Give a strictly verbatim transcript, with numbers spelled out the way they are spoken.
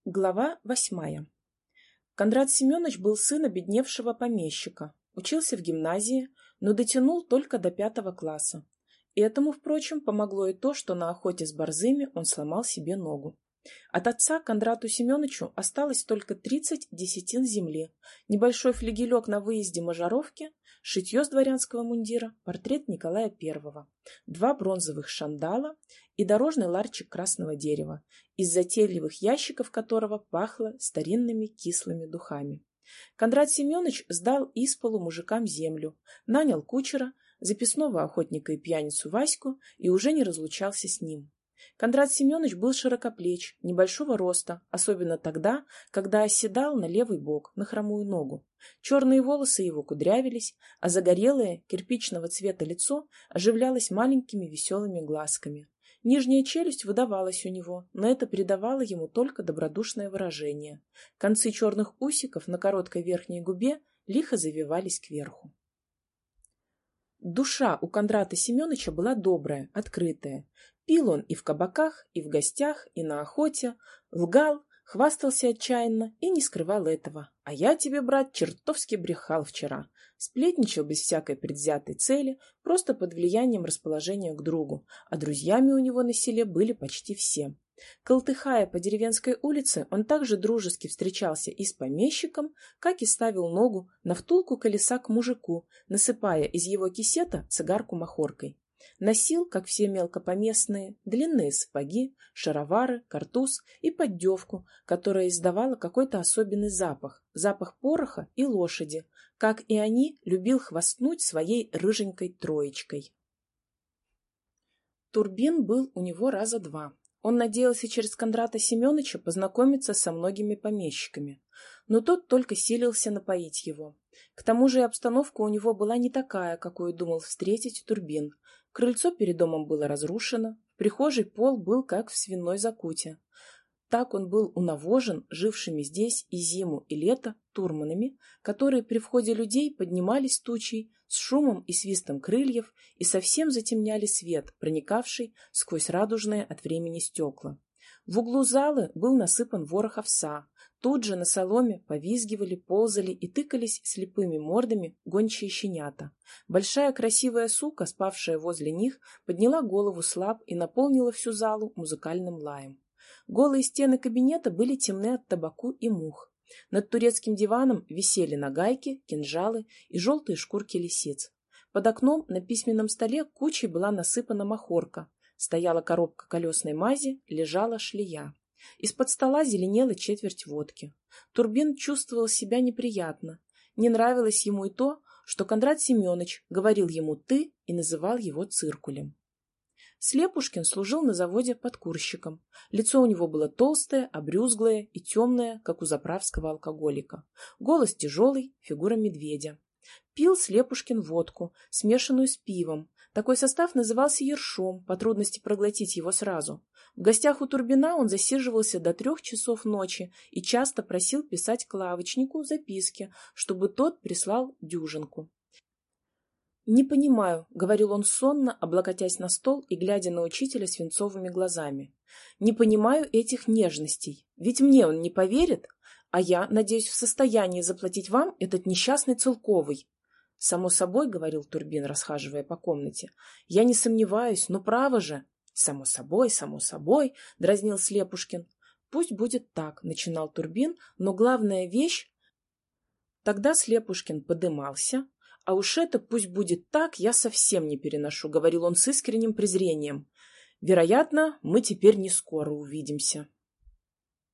Глава восьмая. Кондрат Семенович был сын обедневшего помещика, учился в гимназии, но дотянул только до пятого класса. И этому, впрочем, помогло и то, что на охоте с борзыми он сломал себе ногу. От отца Кондрату Семеновичу осталось только тридцать десятин земли, небольшой флигелек на выезде Можаровки, шитье с дворянского мундира, портрет Николая Первого, два бронзовых шандала и дорожный ларчик красного дерева, из затейливых ящиков которого пахло старинными кислыми духами. Кондрат Семенович сдал исполу мужикам землю, нанял кучера, записного охотника и пьяницу Ваську и уже не разлучался с ним. Кондрат Семенович был широкоплеч, небольшого роста, особенно тогда, когда оседал на левый бок, на хромую ногу. Черные волосы его кудрявились, а загорелое, кирпичного цвета лицо оживлялось маленькими веселыми глазками. Нижняя челюсть выдавалась у него, но это придавало ему только добродушное выражение. Концы черных усиков на короткой верхней губе лихо завивались кверху. Душа у Кондрата Семеновича была добрая, открытая. Пил он и в кабаках, и в гостях, и на охоте, лгал, хвастался отчаянно и не скрывал этого. А я тебе, брат, чертовски брехал вчера. Сплетничал без всякой предвзятой цели, просто под влиянием расположения к другу, а друзьями у него на селе были почти все. Колтыхая по деревенской улице, он также дружески встречался и с помещиком, как и ставил ногу на втулку колеса к мужику, насыпая из его кисета цигарку махоркой. Носил, как все мелкопоместные, длинные сапоги, шаровары, картуз и поддевку, которая издавала какой-то особенный запах, запах пороха и лошади, как и они любил хвастнуть своей рыженькой троечкой. Турбин был у него раза два. Он надеялся через Кондрата Семеновича познакомиться со многими помещиками, но тот только силился напоить его. К тому же и обстановка у него была не такая, какую думал встретить Турбин. Крыльцо перед домом было разрушено, в прихожей пол был как в свиной закуте. Так он был унавожен жившими здесь и зиму, и лето турманами, которые при входе людей поднимались тучей с шумом и свистом крыльев и совсем затемняли свет, проникавший сквозь радужные от времени стекла. В углу залы был насыпан ворох овса. Тут же на соломе повизгивали, ползали и тыкались слепыми мордами гончие щенята. Большая красивая сука, спавшая возле них, подняла голову слаб и наполнила всю залу музыкальным лаем. Голые стены кабинета были темны от табаку и мух. Над турецким диваном висели нагайки, кинжалы и желтые шкурки лисиц. Под окном на письменном столе кучей была насыпана махорка. Стояла коробка колесной мази, лежала шлея. Из-под стола зеленела четверть водки. Турбин чувствовал себя неприятно. Не нравилось ему и то, что Кондрат Семенович говорил ему «ты» и называл его циркулем. Слепушкин служил на заводе подкурщиком. Лицо у него было толстое, обрюзглое и темное, как у заправского алкоголика. Голос тяжелый, фигура медведя. Пил Слепушкин водку, смешанную с пивом. Такой состав назывался ершом, по трудности проглотить его сразу. В гостях у Турбина он засиживался до трех часов ночи и часто просил писать клавочнику записки, чтобы тот прислал дюжинку. «Не понимаю», — говорил он сонно, облокотясь на стол и глядя на учителя свинцовыми глазами. «Не понимаю этих нежностей. Ведь мне он не поверит, а я, надеюсь, в состоянии заплатить вам этот несчастный Целковый». «Само собой», — говорил Турбин, расхаживая по комнате. «Я не сомневаюсь, но право же». «Само собой, само собой», — дразнил Слепушкин. «Пусть будет так», — начинал Турбин, «но главная вещь...» Тогда Слепушкин подымался. «А уж это пусть будет так, я совсем не переношу», — говорил он с искренним презрением. «Вероятно, мы теперь не скоро увидимся».